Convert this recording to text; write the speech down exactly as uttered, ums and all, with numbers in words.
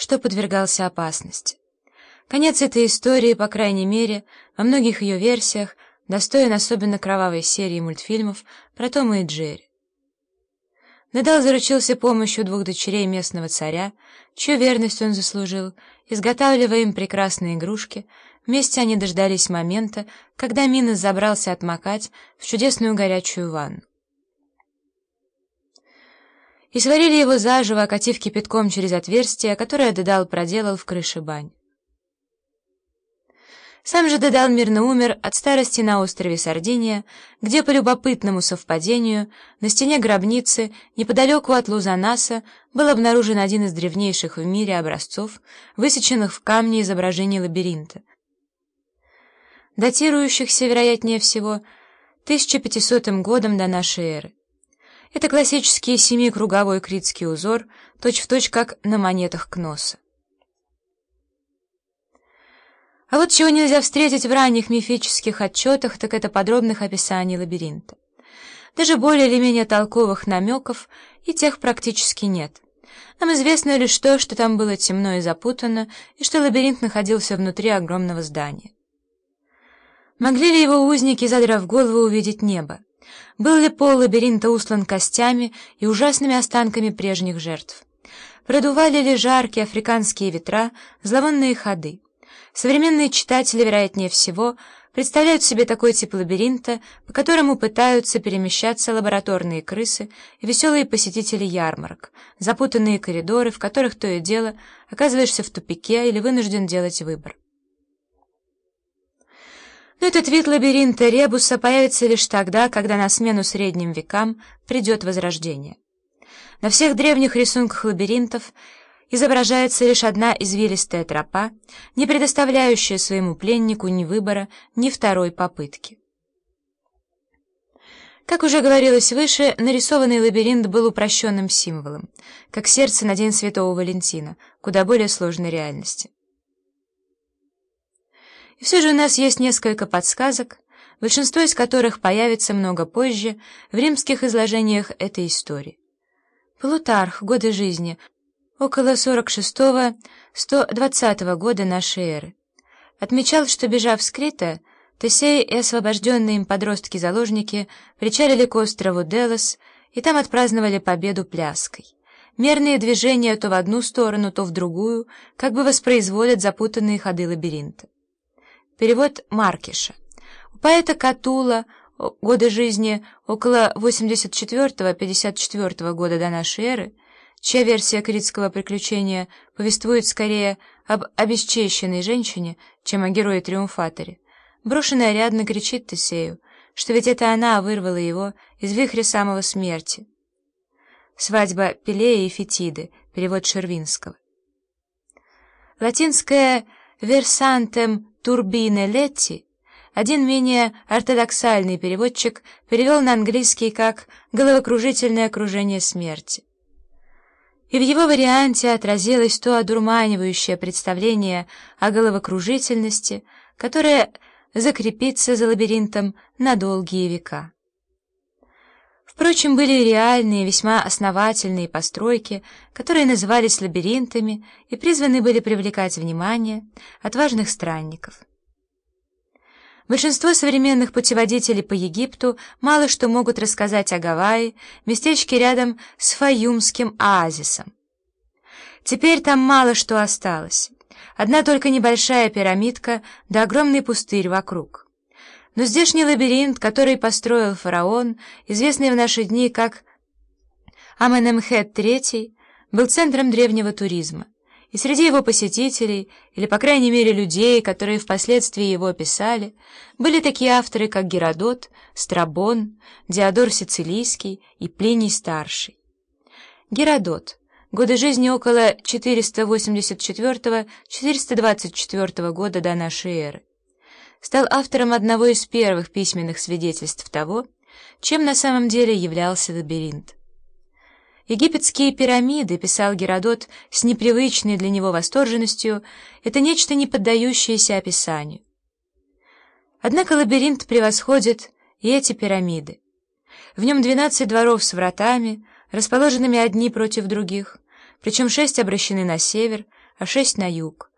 что подвергался опасности. Конец этой истории, по крайней мере, во многих ее версиях, достоин особенно кровавой серии мультфильмов про Тома и Джерри. Недал заручился помощью двух дочерей местного царя, чью верность он заслужил, изготавливая им прекрасные игрушки. Вместе они дождались момента, когда Минос забрался отмокать в чудесную горячую ванну. И сварили его заживо, окатив кипятком через отверстие, которое Дедал проделал в крыше бань. Сам же Дедал мирно умер от старости на острове Сардиния, где, по любопытному совпадению, на стене гробницы, неподалеку от Лузанаса, был обнаружен один из древнейших в мире образцов, высеченных в камне изображений лабиринта, датирующихся, вероятнее всего, тысяча пятисотым годом до нашей эры. Это классический семикруговой критский узор, точь-в-точь как на монетах Кноса. А вот чего нельзя встретить в ранних мифических отчетах, так это подробных описаний лабиринта. Даже более или менее толковых намеков и тех практически нет. Нам известно лишь то, что там было темно и запутанно, и что лабиринт находился внутри огромного здания. Могли ли его узники, задрав голову, увидеть небо? Был ли пол лабиринта устлан костями и ужасными останками прежних жертв? Продували ли жаркие африканские ветра зловонные ходы? Современные читатели, вероятнее всего, представляют себе такой тип лабиринта, по которому пытаются перемещаться лабораторные крысы и веселые посетители ярмарок, запутанные коридоры, в которых то и дело оказываешься в тупике или вынужден делать выбор. Но этот вид лабиринта ребуса появится лишь тогда, когда на смену средним векам придет Возрождение. На всех древних рисунках лабиринтов изображается лишь одна извилистая тропа, не предоставляющая своему пленнику ни выбора, ни второй попытки. Как уже говорилось выше, нарисованный лабиринт был упрощенным символом, как сердце на День Святого Валентина, куда более сложной реальности. И все же у нас есть несколько подсказок, большинство из которых появится много позже в римских изложениях этой истории. Плутарх, годы жизни, около сорок шестого — сто двадцатого года нашей эры, отмечал, что, бежав с Крита, Тесей и освобожденные им подростки-заложники причалили к острову Делос и там отпраздновали победу пляской. Мерные движения то в одну сторону, то в другую как бы воспроизводят запутанные ходы лабиринта. Перевод Маркиша. У поэта Катула, годы жизни около восемьдесят четвёртого — пятьдесят четвёртого года до нашей эры, чья версия критского приключения повествует скорее об обесчещенной женщине, чем о герое-триумфаторе, брошенная рядно кричит Тесею, что ведь это она вырвала его из вихря самого смерти. Свадьба Пелея и Фетиды, перевод Шервинского. Латинское «versantem turbine letti» один менее ортодоксальный переводчик перевел на английский как «головокружительное окружение смерти». И в его варианте отразилось то одурманивающее представление о головокружительности, которое закрепится за лабиринтом на долгие века. Впрочем, были и реальные, весьма основательные постройки, которые назывались лабиринтами и призваны были привлекать внимание отважных странников. Большинство современных путеводителей по Египту мало что могут рассказать о Гавайи, местечке рядом с Фаюмским оазисом. Теперь там мало что осталось. Одна только небольшая пирамидка да огромный пустырь вокруг. Но здешний лабиринт, который построил фараон, известный в наши дни как Аменемхет третий, был центром древнего туризма. И среди его посетителей, или, по крайней мере, людей, которые впоследствии его описали, были такие авторы, как Геродот, Страбон, Диодор Сицилийский и Плиний Старший. Геродот. Годы жизни около четыреста восемьдесят четвёртого — четыреста двадцать четвёртого года до нашей эры. Стал автором одного из первых письменных свидетельств того, чем на самом деле являлся лабиринт. «Египетские пирамиды», — писал Геродот с непривычной для него восторженностью, — «это нечто, не поддающееся описанию». Однако лабиринт превосходит и эти пирамиды. В нем двенадцать дворов с вратами, расположенными одни против других, причем шесть обращены на север, а шесть на юг.